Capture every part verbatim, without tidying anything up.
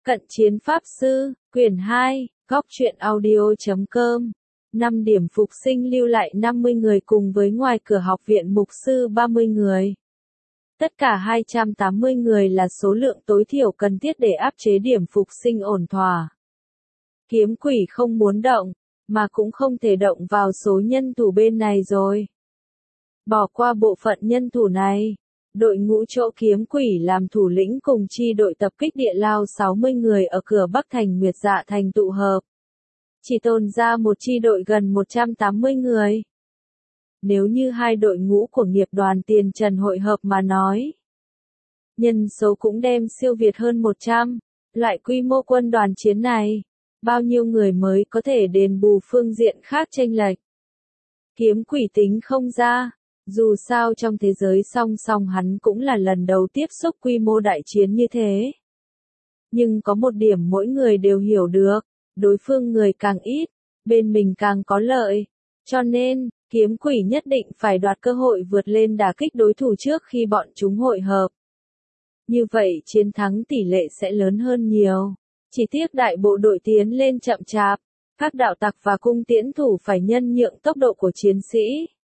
Cận chiến pháp sư, quyển hai, góc truyện audio chấm com. năm điểm phục sinh lưu lại năm mươi người cùng với ngoài cửa học viện mục sư ba mươi người. Tất cả hai trăm tám mươi người là số lượng tối thiểu cần thiết để áp chế điểm phục sinh ổn thỏa. Kiếm quỷ không muốn động, mà cũng không thể động vào số nhân thủ bên này rồi. Bỏ qua bộ phận nhân thủ này, đội ngũ chỗ kiếm quỷ làm thủ lĩnh cùng chi đội tập kích địa lao sáu mươi người ở cửa Bắc thành Nguyệt Dạ thành tụ hợp. Chỉ tồn ra một chi đội gần một trăm tám mươi người. Nếu như hai đội ngũ của nghiệp đoàn tiền trần hội hợp mà nói, nhân số cũng đem siêu việt hơn một trăm, loại quy mô quân đoàn chiến này, bao nhiêu người mới có thể đền bù phương diện khác chênh lệch. Kiếm quỷ tính không ra, dù sao trong thế giới song song hắn cũng là lần đầu tiếp xúc quy mô đại chiến như thế. Nhưng có một điểm mỗi người đều hiểu được, đối phương người càng ít, bên mình càng có lợi. Cho nên, kiếm quỷ nhất định phải đoạt cơ hội vượt lên đả kích đối thủ trước khi bọn chúng hội hợp. Như vậy chiến thắng tỷ lệ sẽ lớn hơn nhiều. Chỉ tiếc đại bộ đội tiến lên chậm chạp, các đạo tặc và cung tiễn thủ phải nhân nhượng tốc độ của chiến sĩ.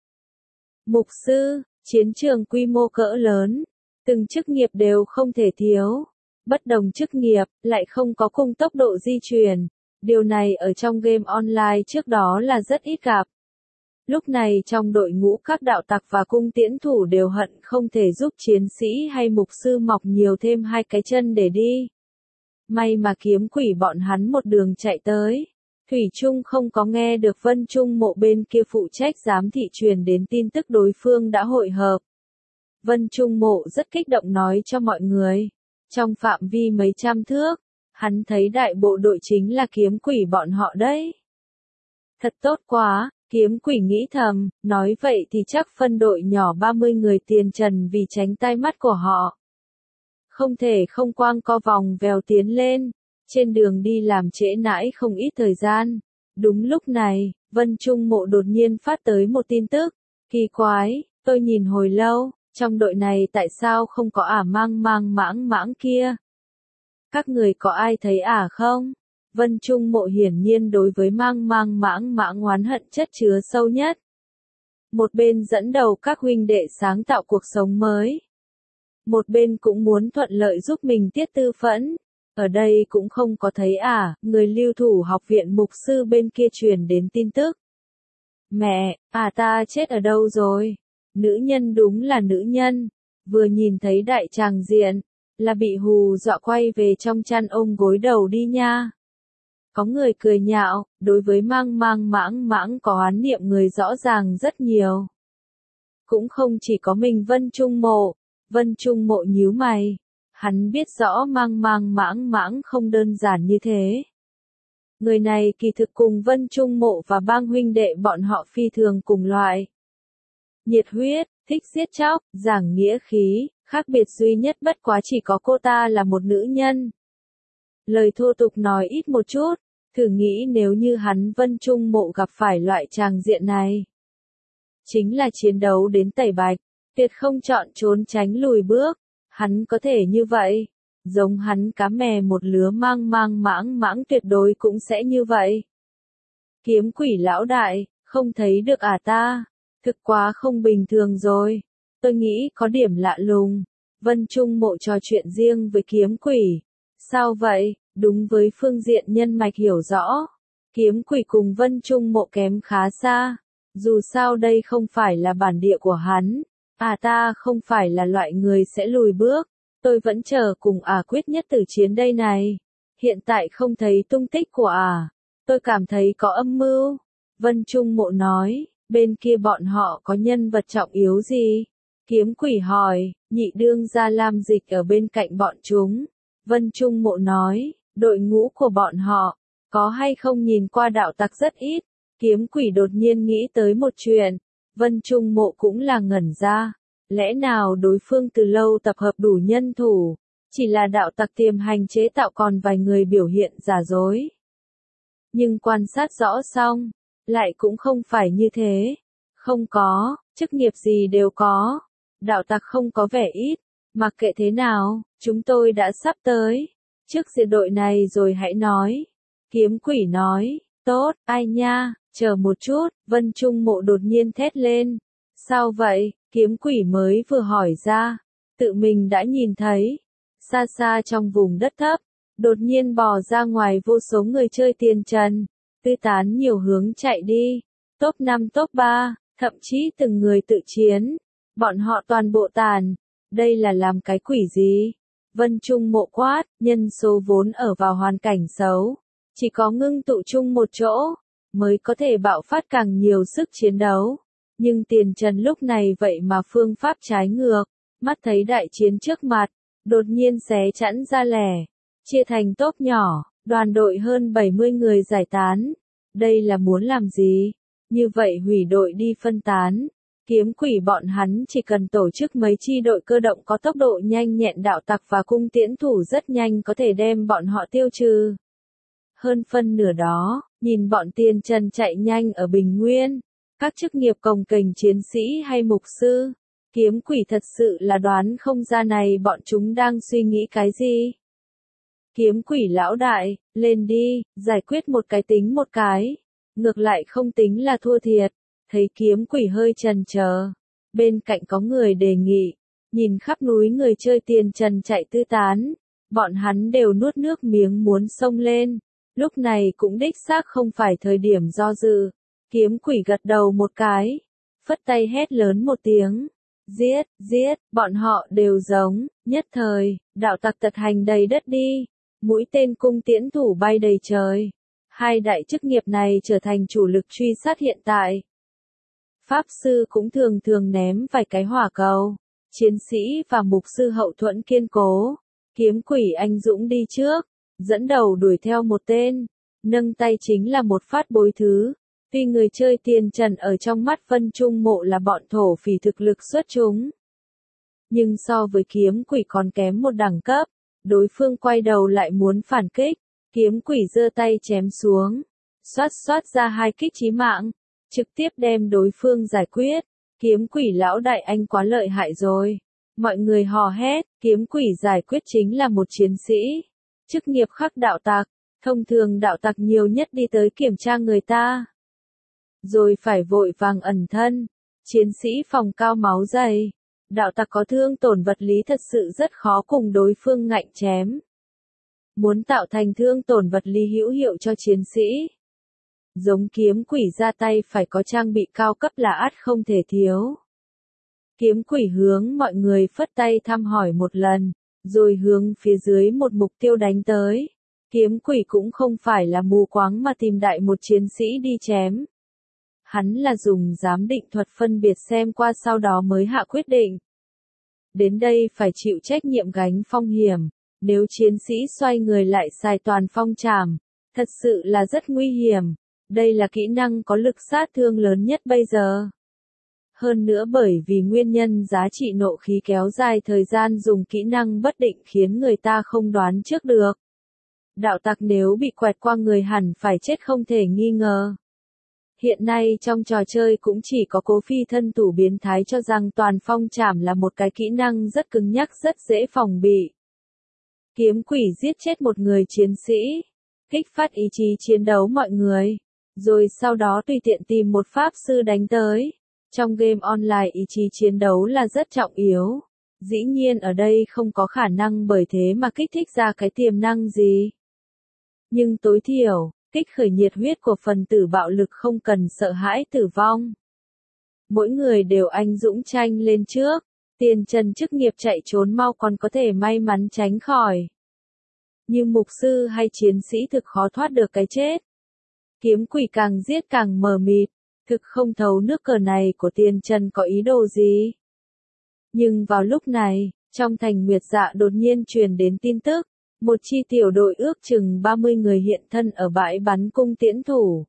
Mục sư, chiến trường quy mô cỡ lớn, từng chức nghiệp đều không thể thiếu. Bất đồng chức nghiệp, lại không có cùng tốc độ di chuyển. Điều này ở trong game online trước đó là rất ít gặp. Lúc này trong đội ngũ các đạo tặc và cung tiễn thủ đều hận không thể giúp chiến sĩ hay mục sư mọc nhiều thêm hai cái chân để đi. May mà kiếm quỷ bọn hắn một đường chạy tới. Thủy Trung không có nghe được Vân Trung Mộ bên kia phụ trách giám thị truyền đến tin tức đối phương đã hội hợp. Vân Trung Mộ rất kích động nói cho mọi người. Trong phạm vi mấy trăm thước, hắn thấy đại bộ đội chính là kiếm quỷ bọn họ đấy. Thật tốt quá, kiếm quỷ nghĩ thầm, nói vậy thì chắc phân đội nhỏ ba mươi người tiền trần vì tránh tai mắt của họ. Không thể không quang co vòng vèo tiến lên. Trên đường đi làm trễ nãi không ít thời gian. Đúng lúc này, Vân Trung Mộ đột nhiên phát tới một tin tức. Kỳ quái, tôi nhìn hồi lâu, trong đội này tại sao không có ả mang mang mãng mãng kia? Các người có ai thấy ả không? Vân Trung Mộ hiển nhiên đối với mang mang mãng mãng oán hận chất chứa sâu nhất. Một bên dẫn đầu các huynh đệ sáng tạo cuộc sống mới. Một bên cũng muốn thuận lợi giúp mình tiết tư phẫn. Ở đây cũng không có thấy à, người lưu thủ học viện mục sư bên kia truyền đến tin tức. Mẹ, à ta chết ở đâu rồi? Nữ nhân đúng là nữ nhân. Vừa nhìn thấy đại tràng diện, là bị hù dọa quay về trong chăn ôm gối đầu đi nha. Có người cười nhạo, đối với mang mang mãng mãng có oán niệm người rõ ràng rất nhiều. Cũng không chỉ có mình Vân Trung Mộ, Vân Trung Mộ nhíu mày. Hắn biết rõ mang mang mãng mãng không đơn giản như thế. Người này kỳ thực cùng Vân Trung Mộ và bang huynh đệ bọn họ phi thường cùng loại. Nhiệt huyết, thích giết chóc, giảng nghĩa khí, khác biệt duy nhất bất quá chỉ có cô ta là một nữ nhân. Lời thô tục nói ít một chút, thử nghĩ nếu như hắn Vân Trung Mộ gặp phải loại tràng diện này. Chính là chiến đấu đến tẩy bạch, tuyệt không chọn trốn tránh lùi bước. Hắn có thể như vậy, giống hắn cá mè một lứa mang mang mãng mãng tuyệt đối cũng sẽ như vậy. Kiếm quỷ lão đại, không thấy được à ta, thực quá không bình thường rồi, tôi nghĩ có điểm lạ lùng. Vân Trung Mộ trò chuyện riêng với kiếm quỷ, sao vậy, đúng với phương diện nhân mạch hiểu rõ, kiếm quỷ cùng Vân Trung Mộ kém khá xa, dù sao đây không phải là bản địa của hắn. À ta không phải là loại người sẽ lùi bước, tôi vẫn chờ cùng à quyết nhất tử chiến đây này. Hiện tại không thấy tung tích của à, tôi cảm thấy có âm mưu. Vân Trung Mộ nói, bên kia bọn họ có nhân vật trọng yếu gì? Kiếm quỷ hỏi, nhị đương gia Lam Dịch ở bên cạnh bọn chúng. Vân Trung Mộ nói, đội ngũ của bọn họ, có hay không nhìn qua đạo tặc rất ít. Kiếm quỷ đột nhiên nghĩ tới một chuyện. Vân Trung Mộ cũng là ngẩn ra, lẽ nào đối phương từ lâu tập hợp đủ nhân thủ, chỉ là đạo tặc tiềm hành chế tạo còn vài người biểu hiện giả dối. Nhưng quan sát rõ xong, lại cũng không phải như thế, không có, chức nghiệp gì đều có, đạo tặc không có vẻ ít, mặc kệ thế nào, chúng tôi đã sắp tới, Trước diệt đội này rồi hãy nói. Kiếm quỷ nói, tốt, ai nha, chờ một chút, Vân Trung Mộ đột nhiên thét lên. Sao vậy? Kiếm quỷ mới vừa hỏi ra, tự mình đã nhìn thấy. Xa xa trong vùng đất thấp, đột nhiên bò ra ngoài vô số người chơi tiền trần, tứ tán nhiều hướng chạy đi. Top năm top ba, thậm chí từng người tự chiến. Bọn họ toàn bộ tàn. Đây là làm cái quỷ gì? Vân Trung Mộ quát, nhân số vốn ở vào hoàn cảnh xấu. Chỉ có ngưng tụ chung một chỗ, mới có thể bạo phát càng nhiều sức chiến đấu. Nhưng tiền trần lúc này vậy mà phương pháp trái ngược. Mắt thấy đại chiến trước mặt, đột nhiên xé chẵn ra lẻ. Chia thành tốp nhỏ, đoàn đội hơn bảy mươi người giải tán. Đây là muốn làm gì? Như vậy hủy đội đi phân tán. Kiếm quỷ bọn hắn chỉ cần tổ chức mấy chi đội cơ động có tốc độ nhanh nhẹn, đạo tặc và cung tiễn thủ rất nhanh có thể đem bọn họ tiêu trừ. Hơn phân nửa đó, nhìn bọn tiền trần chạy nhanh ở Bình Nguyên, các chức nghiệp cồng kềnh chiến sĩ hay mục sư, kiếm quỷ thật sự là đoán không ra này bọn chúng đang suy nghĩ cái gì. Kiếm quỷ lão đại, lên đi, giải quyết một cái tính một cái, ngược lại không tính là thua thiệt. Thấy kiếm quỷ hơi chần chờ, bên cạnh có người đề nghị, nhìn khắp núi người chơi tiền trần chạy tứ tán, bọn hắn đều nuốt nước miếng muốn xông lên, lúc này cũng đích xác không phải thời điểm do dự. Kiếm quỷ gật đầu một cái, phất tay hét lớn một tiếng, giết, giết, bọn họ đều giống, nhất thời, đạo tặc tật hành đầy đất đi, mũi tên cung tiễn thủ bay đầy trời. Hai đại chức nghiệp này trở thành chủ lực truy sát hiện tại. Pháp sư cũng thường thường ném vài cái hỏa cầu, chiến sĩ và mục sư hậu thuẫn kiên cố. Kiếm quỷ anh dũng đi trước, dẫn đầu đuổi theo một tên, nâng tay chính là một phát bối thứ. Tuy người chơi tiền trần ở trong mắt Vân Trung Mộ là bọn thổ phỉ thực lực xuất chúng, nhưng so với kiếm quỷ còn kém một đẳng cấp. Đối phương quay đầu lại muốn phản kích, kiếm quỷ giơ tay chém xuống, xoát xoát ra hai kích chí mạng, trực tiếp đem đối phương giải quyết. Kiếm quỷ lão đại anh quá lợi hại rồi. Mọi người hò hét, kiếm quỷ giải quyết chính là một chiến sĩ. Chức nghiệp khắc đạo tặc, thông thường đạo tặc nhiều nhất đi tới kiểm tra người ta, rồi phải vội vàng ẩn thân. Chiến sĩ phòng cao máu dày. Đạo tặc có thương tổn vật lý thật sự rất khó cùng đối phương ngạnh chém. Muốn tạo thành thương tổn vật lý hữu hiệu cho chiến sĩ, giống kiếm quỷ ra tay phải có trang bị cao cấp là ắt không thể thiếu. Kiếm quỷ hướng mọi người phất tay thăm hỏi một lần, rồi hướng phía dưới một mục tiêu đánh tới. Kiếm quỷ cũng không phải là mù quáng mà tìm đại một chiến sĩ đi chém. Hắn là dùng giám định thuật phân biệt xem qua sau đó mới hạ quyết định. Đến đây phải chịu trách nhiệm gánh phong hiểm. Nếu chiến sĩ xoay người lại xài toàn phong trảm, thật sự là rất nguy hiểm. Đây là kỹ năng có lực sát thương lớn nhất bây giờ. Hơn nữa bởi vì nguyên nhân giá trị nộ khí kéo dài thời gian dùng kỹ năng bất định khiến người ta không đoán trước được. Đạo tặc nếu bị quẹt qua người hẳn phải chết không thể nghi ngờ. Hiện nay trong trò chơi cũng chỉ có Cố Phi thân thủ biến thái cho rằng toàn phong trảm là một cái kỹ năng rất cứng nhắc rất dễ phòng bị. Kiếm quỷ giết chết một người chiến sĩ, kích phát ý chí chiến đấu mọi người, rồi sau đó tùy tiện tìm một pháp sư đánh tới. Trong game online ý chí chiến đấu là rất trọng yếu. Dĩ nhiên ở đây không có khả năng bởi thế mà kích thích ra cái tiềm năng gì. Nhưng tối thiểu, kích khởi nhiệt huyết của phần tử bạo lực không cần sợ hãi tử vong. Mỗi người đều anh dũng tranh lên trước, tiền trần chức nghiệp chạy trốn mau còn có thể may mắn tránh khỏi. Như mục sư hay chiến sĩ thực khó thoát được cái chết. Kiếm quỷ càng giết càng mờ mịt, thực không thấu nước cờ này của tiền trần có ý đồ gì. Nhưng vào lúc này, trong thành Nguyệt Dạ đột nhiên truyền đến tin tức. Một chi tiểu đội ước chừng ba mươi người hiện thân ở bãi bắn cung tiễn thủ.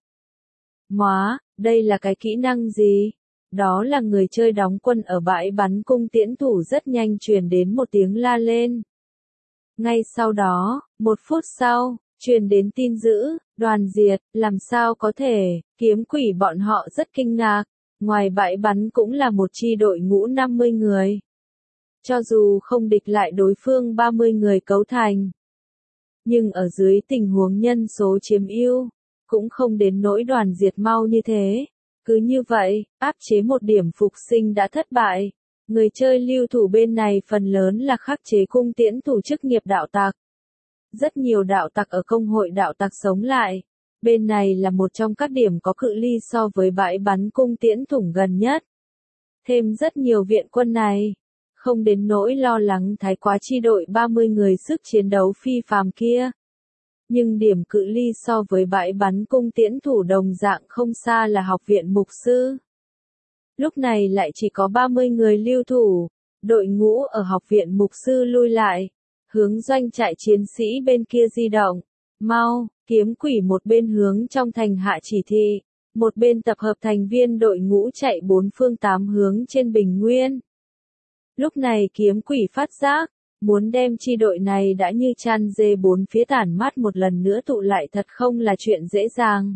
Móa, đây là cái kỹ năng gì? Đó là người chơi đóng quân ở bãi bắn cung tiễn thủ rất nhanh truyền đến một tiếng la lên. Ngay sau đó, một phút sau, truyền đến tin dữ, đoàn diệt, làm sao có thể, kiếm quỷ bọn họ rất kinh ngạc. Ngoài bãi bắn cũng là một chi đội ngũ năm mươi người. Cho dù không địch lại đối phương ba mươi người cấu thành, Nhưng ở dưới tình huống nhân số chiếm ưu, cũng không đến nỗi đoàn diệt mau như thế. Cứ như vậy, áp chế một điểm phục sinh đã thất bại. Người chơi lưu thủ bên này phần lớn là khắc chế cung tiễn thủ chức nghiệp đạo tặc. Rất nhiều đạo tặc ở công hội đạo tặc sống lại. Bên này là một trong các điểm có cự ly so với bãi bắn cung tiễn thủng gần nhất. Thêm rất nhiều viện quân này. Không đến nỗi lo lắng thái quá chi đội ba mươi người sức chiến đấu phi phàm kia. Nhưng điểm cự ly so với bãi bắn cung tiễn thủ đồng dạng không xa là học viện mục sư. Lúc này lại chỉ có ba mươi người lưu thủ, đội ngũ ở học viện mục sư lui lại, hướng doanh trại chiến sĩ bên kia di động. Mau, kiếm quỷ một bên hướng trong thành hạ chỉ thị, một bên tập hợp thành viên đội ngũ chạy bốn phương tám hướng trên bình nguyên. Lúc này kiếm quỷ phát giác, muốn đem chi đội này đã như chăn dê bốn phía tản mát một lần nữa tụ lại thật không là chuyện dễ dàng.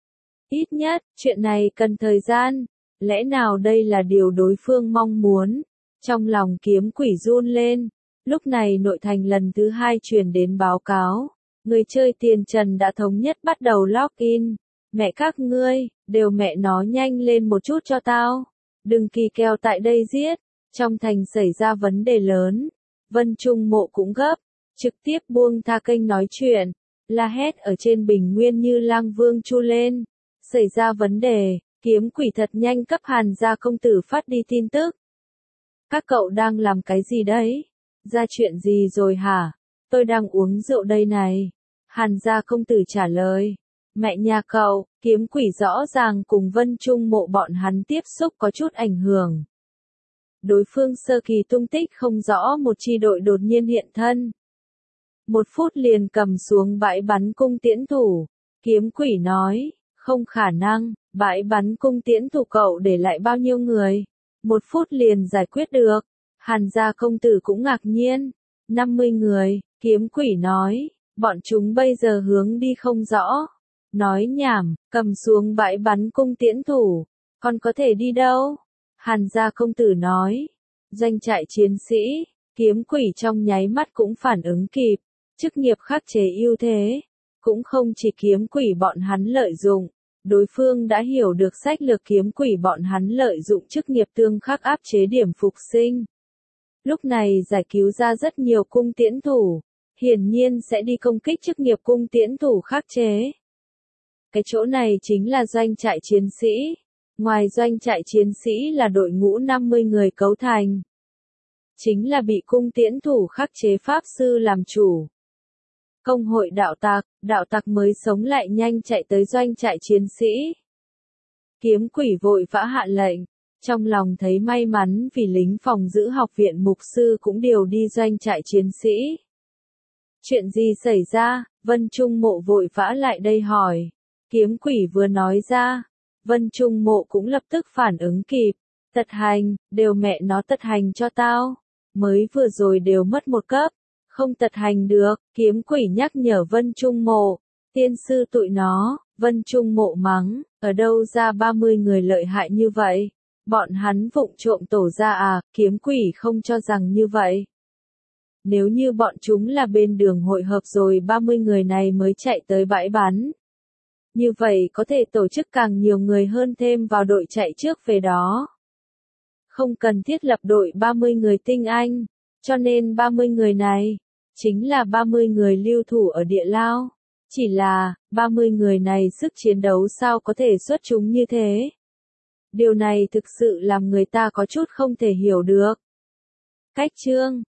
Ít nhất, chuyện này cần thời gian, lẽ nào đây là điều đối phương mong muốn? Trong lòng kiếm quỷ run lên, lúc này nội thành lần thứ hai truyền đến báo cáo, người chơi tiền trần đã thống nhất bắt đầu login. Mẹ các ngươi, đều mẹ nó nhanh lên một chút cho tao, đừng kỳ kèo tại đây giết. Trong thành xảy ra vấn đề lớn, Vân Trung Mộ cũng gấp, trực tiếp buông tha kênh nói chuyện, la hét ở trên bình nguyên như lang vương chu lên. Xảy ra vấn đề, kiếm quỷ thật nhanh cấp Hàn gia công tử phát đi tin tức. Các cậu đang làm cái gì đấy? Ra chuyện gì rồi hả? Tôi đang uống rượu đây này. Hàn gia công tử trả lời. Mẹ nhà cậu, kiếm quỷ rõ ràng cùng Vân Trung Mộ bọn hắn tiếp xúc có chút ảnh hưởng. Đối phương sơ kỳ tung tích không rõ một chi đội đột nhiên hiện thân. Một phút liền cầm xuống bãi bắn cung tiễn thủ. Kiếm quỷ nói, không khả năng, bãi bắn cung tiễn thủ cậu để lại bao nhiêu người? Một phút liền giải quyết được. Hàn gia công tử cũng ngạc nhiên. năm mươi người, kiếm quỷ nói, bọn chúng bây giờ hướng đi không rõ. Nói nhảm, cầm xuống bãi bắn cung tiễn thủ. Còn có thể đi đâu? Hàn gia công tử nói, doanh trại chiến sĩ, kiếm quỷ trong nháy mắt cũng phản ứng kịp, chức nghiệp khắc chế ưu thế, cũng không chỉ kiếm quỷ bọn hắn lợi dụng, đối phương đã hiểu được sách lược kiếm quỷ bọn hắn lợi dụng chức nghiệp tương khắc áp chế điểm phục sinh. Lúc này giải cứu ra rất nhiều cung tiễn thủ, hiển nhiên sẽ đi công kích chức nghiệp cung tiễn thủ khắc chế. Cái chỗ này chính là doanh trại chiến sĩ. Ngoài doanh trại chiến sĩ là đội ngũ năm mươi người cấu thành. Chính là bị cung tiễn thủ khắc chế pháp sư làm chủ. Công hội đạo tặc, đạo tặc mới sống lại nhanh chạy tới doanh trại chiến sĩ. Kiếm quỷ vội vã hạ lệnh, trong lòng thấy may mắn vì lính phòng giữ học viện mục sư cũng đều đi doanh trại chiến sĩ. Chuyện gì xảy ra? Vân Trung Mộ vội vã lại đây hỏi. Kiếm quỷ vừa nói ra. Vân Trung Mộ cũng lập tức phản ứng kịp. Tật hành, đều mẹ nó tật hành cho tao. Mới vừa rồi đều mất một cấp. Không tật hành được, kiếm quỷ nhắc nhở Vân Trung Mộ. Tiên sư tụi nó, Vân Trung Mộ mắng, ở đâu ra ba mươi người lợi hại như vậy? Bọn hắn vụng trộm tổ ra à, kiếm quỷ không cho rằng như vậy. Nếu như bọn chúng là bên đường hội hợp rồi ba mươi người này mới chạy tới bãi bắn. Như vậy có thể tổ chức càng nhiều người hơn thêm vào đội chạy trước về đó. Không cần thiết lập đội ba mươi người tinh anh, cho nên ba mươi người này, chính là ba mươi người lưu thủ ở địa lao. Chỉ là, ba mươi người này sức chiến đấu sao có thể xuất chúng như thế? Điều này thực sự làm người ta có chút không thể hiểu được. Cách chương